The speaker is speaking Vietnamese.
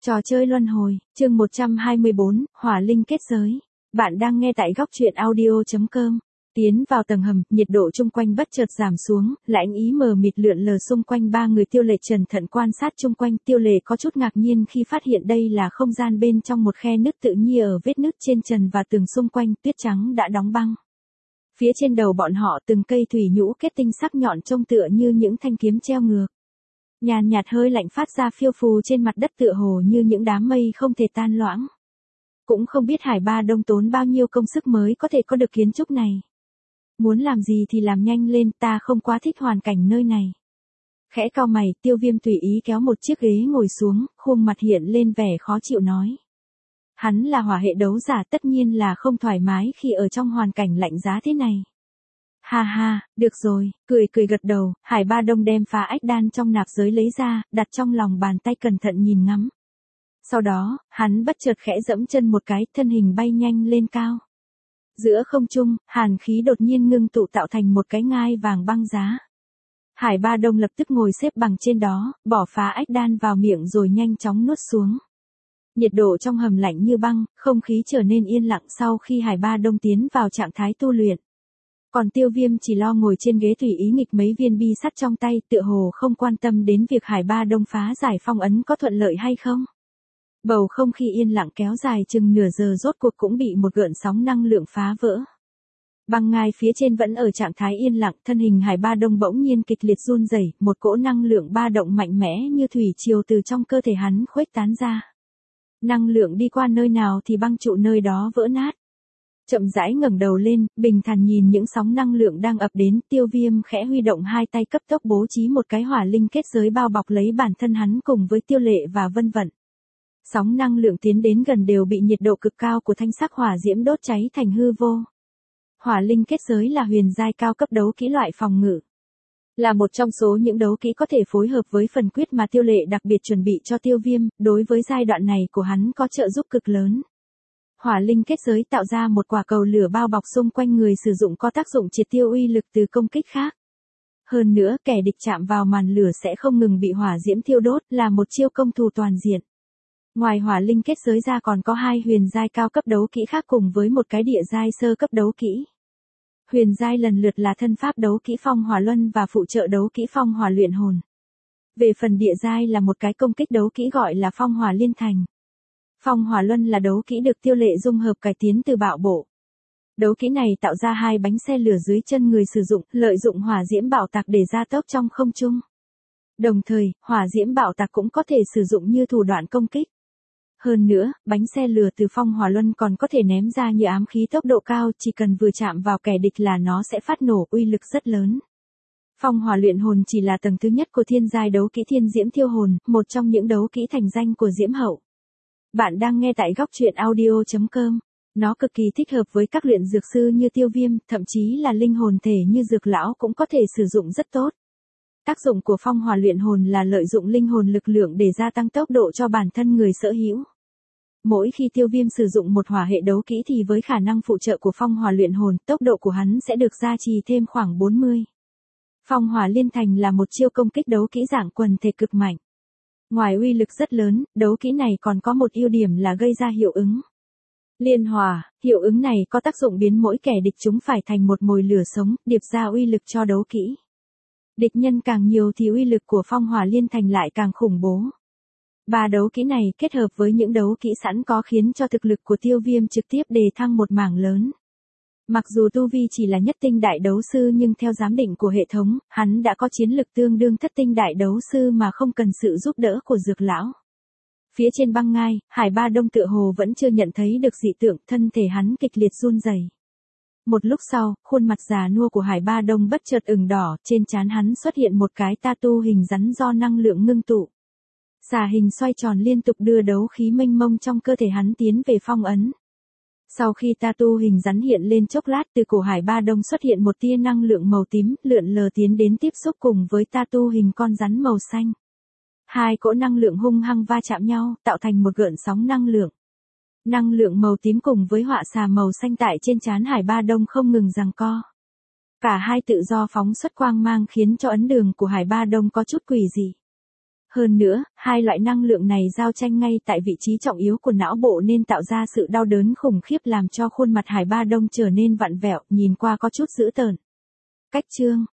Trò chơi luân hồi, chương 124, hỏa linh kết giới. Bạn đang nghe tại góc truyện audio.com. Tiến vào tầng hầm, nhiệt độ chung quanh bất chợt giảm xuống, lãnh ý mờ mịt lượn lờ xung quanh ba người. Tiêu Lệ cẩn thận quan sát chung quanh. Tiêu Lệ có chút ngạc nhiên khi phát hiện đây là không gian bên trong một khe nứt tự nhiên ở vết nứt trên trần và tường xung quanh tuyết trắng đã đóng băng. Phía trên đầu bọn họ từng cây thủy nhũ kết tinh sắc nhọn trông tựa như những thanh kiếm treo ngược. Nhàn nhạt hơi lạnh phát ra phiêu phù trên mặt đất tựa hồ như những đám mây không thể tan loãng. Cũng không biết Hải Ba Đông tốn bao nhiêu công sức mới có thể có được kiến trúc này. Muốn làm gì thì làm nhanh lên, ta không quá thích hoàn cảnh nơi này. Khẽ cau mày, Tiêu Viêm tùy ý kéo một chiếc ghế ngồi xuống, khuôn mặt hiện lên vẻ khó chịu nói. Hắn là hỏa hệ đấu giả, tất nhiên là không thoải mái khi ở trong hoàn cảnh lạnh giá thế này. Ha ha, được rồi, cười gật đầu. Hải Ba Đông đem phá ách đan trong nạp giới lấy ra, đặt trong lòng bàn tay cẩn thận nhìn ngắm. Sau đó, hắn bất chợt khẽ dẫm chân một cái, thân hình bay nhanh lên cao. Giữa không trung, hàn khí đột nhiên ngưng tụ tạo thành một cái ngai vàng băng giá. Hải Ba Đông lập tức ngồi xếp bằng trên đó, bỏ phá ách đan vào miệng rồi nhanh chóng nuốt xuống. Nhiệt độ trong hầm lạnh như băng, không khí trở nên yên lặng sau khi Hải Ba Đông tiến vào trạng thái tu luyện. Còn Tiêu Viêm chỉ lo ngồi trên ghế tùy ý nghịch mấy viên bi sắt trong tay, tựa hồ không quan tâm đến việc Hải Ba Đông phá giải phong ấn có thuận lợi hay không. Bầu không khí yên lặng kéo dài chừng nửa giờ rốt cuộc cũng bị một gợn sóng năng lượng phá vỡ. Băng ngai phía trên vẫn ở trạng thái yên lặng, thân hình Hải Ba Đông bỗng nhiên kịch liệt run rẩy, một cỗ năng lượng ba động mạnh mẽ như thủy triều từ trong cơ thể hắn khuếch tán ra. Năng lượng đi qua nơi nào thì băng trụ nơi đó vỡ nát. Chậm rãi ngẩng đầu lên, bình thản nhìn những sóng năng lượng đang ập đến. Tiêu Viêm khẽ huy động hai tay cấp tốc bố trí một cái hỏa linh kết giới bao bọc lấy bản thân hắn cùng với Tiêu Lệ và Vân Vận. Sóng năng lượng tiến đến gần đều bị nhiệt độ cực cao của thanh sắc hỏa diễm đốt cháy thành hư vô. Hỏa linh kết giới là huyền giai cao cấp đấu kỹ loại phòng ngự. Là một trong số những đấu kỹ có thể phối hợp với phần quyết mà Tiêu Lệ đặc biệt chuẩn bị cho Tiêu Viêm, đối với giai đoạn này của hắn có trợ giúp cực lớn. Hỏa linh kết giới tạo ra một quả cầu lửa bao bọc xung quanh người sử dụng, có tác dụng triệt tiêu uy lực từ công kích khác. Hơn nữa, kẻ địch chạm vào màn lửa sẽ không ngừng bị hỏa diễm thiêu đốt, là một chiêu công thủ toàn diện. Ngoài hỏa linh kết giới ra còn có hai huyền giai cao cấp đấu kỹ khác cùng với một cái địa giai sơ cấp đấu kỹ. Huyền giai lần lượt là thân pháp đấu kỹ phong hỏa luân và phụ trợ đấu kỹ phong hỏa luyện hồn. Về phần địa giai là một cái công kích đấu kỹ gọi là phong hỏa liên thành. Phong hỏa luân là đấu kỹ được Tiêu Lệ dung hợp cải tiến từ bạo bộ. Đấu kỹ này tạo ra hai bánh xe lửa dưới chân người sử dụng, lợi dụng hỏa diễm bạo tạc để gia tốc trong không trung. Đồng thời, hỏa diễm bạo tạc cũng có thể sử dụng như thủ đoạn công kích. Hơn nữa, bánh xe lửa từ phong hỏa luân còn có thể ném ra như ám khí tốc độ cao, chỉ cần vừa chạm vào kẻ địch là nó sẽ phát nổ, uy lực rất lớn. Phong hỏa luyện hồn chỉ là tầng thứ nhất của thiên giai đấu kỹ thiên diễm thiêu hồn, một trong những đấu kỹ thành danh của Diễm Hậu. Bạn đang nghe tại góc truyện audio.com. Nó cực kỳ thích hợp với các luyện dược sư như Tiêu Viêm, thậm chí là linh hồn thể như Dược Lão cũng có thể sử dụng rất tốt. Tác dụng của phong hỏa luyện hồn là lợi dụng linh hồn lực lượng để gia tăng tốc độ cho bản thân người sở hữu. Mỗi khi Tiêu Viêm sử dụng một hỏa hệ đấu kỹ thì với khả năng phụ trợ của phong hỏa luyện hồn, tốc độ của hắn sẽ được gia trì thêm khoảng 40. Phong hỏa liên thành là một chiêu công kích đấu kỹ dạng quần thể cực mạnh. Ngoài uy lực rất lớn, đấu kỹ này còn có một ưu điểm là gây ra hiệu ứng liên hỏa. Hiệu ứng này có tác dụng biến mỗi kẻ địch chúng phải thành một mồi lửa sống, điệp ra uy lực cho đấu kỹ. Địch nhân càng nhiều thì uy lực của phong hỏa liên thành lại càng khủng bố. Ba đấu kỹ này kết hợp với những đấu kỹ sẵn có khiến cho thực lực của Tiêu Viêm trực tiếp đề thăng một mảng lớn. Mặc dù tu vi chỉ là nhất tinh đại đấu sư nhưng theo giám định của hệ thống, hắn đã có chiến lực tương đương thất tinh đại đấu sư mà không cần sự giúp đỡ của Dược Lão. Phía trên băng ngai, Hải Ba Đông tựa hồ vẫn chưa nhận thấy được dị tượng, thân thể hắn kịch liệt run rẩy. Một lúc sau, khuôn mặt già nua của Hải Ba Đông bất chợt ửng đỏ, trên trán hắn xuất hiện một cái tattoo hình rắn do năng lượng ngưng tụ. Xà hình xoay tròn liên tục đưa đấu khí mênh mông trong cơ thể hắn tiến về phong ấn. Sau khi tattoo hình rắn hiện lên chốc lát, từ cổ Hải Ba Đông xuất hiện một tia năng lượng màu tím, lượn lờ tiến đến tiếp xúc cùng với tattoo hình con rắn màu xanh. Hai cỗ năng lượng hung hăng va chạm nhau, tạo thành một gợn sóng năng lượng. Năng lượng màu tím cùng với họa xà màu xanh tại trên trán Hải Ba Đông không ngừng giằng co. Cả hai tự do phóng xuất quang mang khiến cho ấn đường của Hải Ba Đông có chút quỷ dị. Hơn nữa, hai loại năng lượng này giao tranh ngay tại vị trí trọng yếu của não bộ nên tạo ra sự đau đớn khủng khiếp làm cho khuôn mặt Hải Ba Đông trở nên vặn vẹo, nhìn qua có chút dữ tợn. Cách chương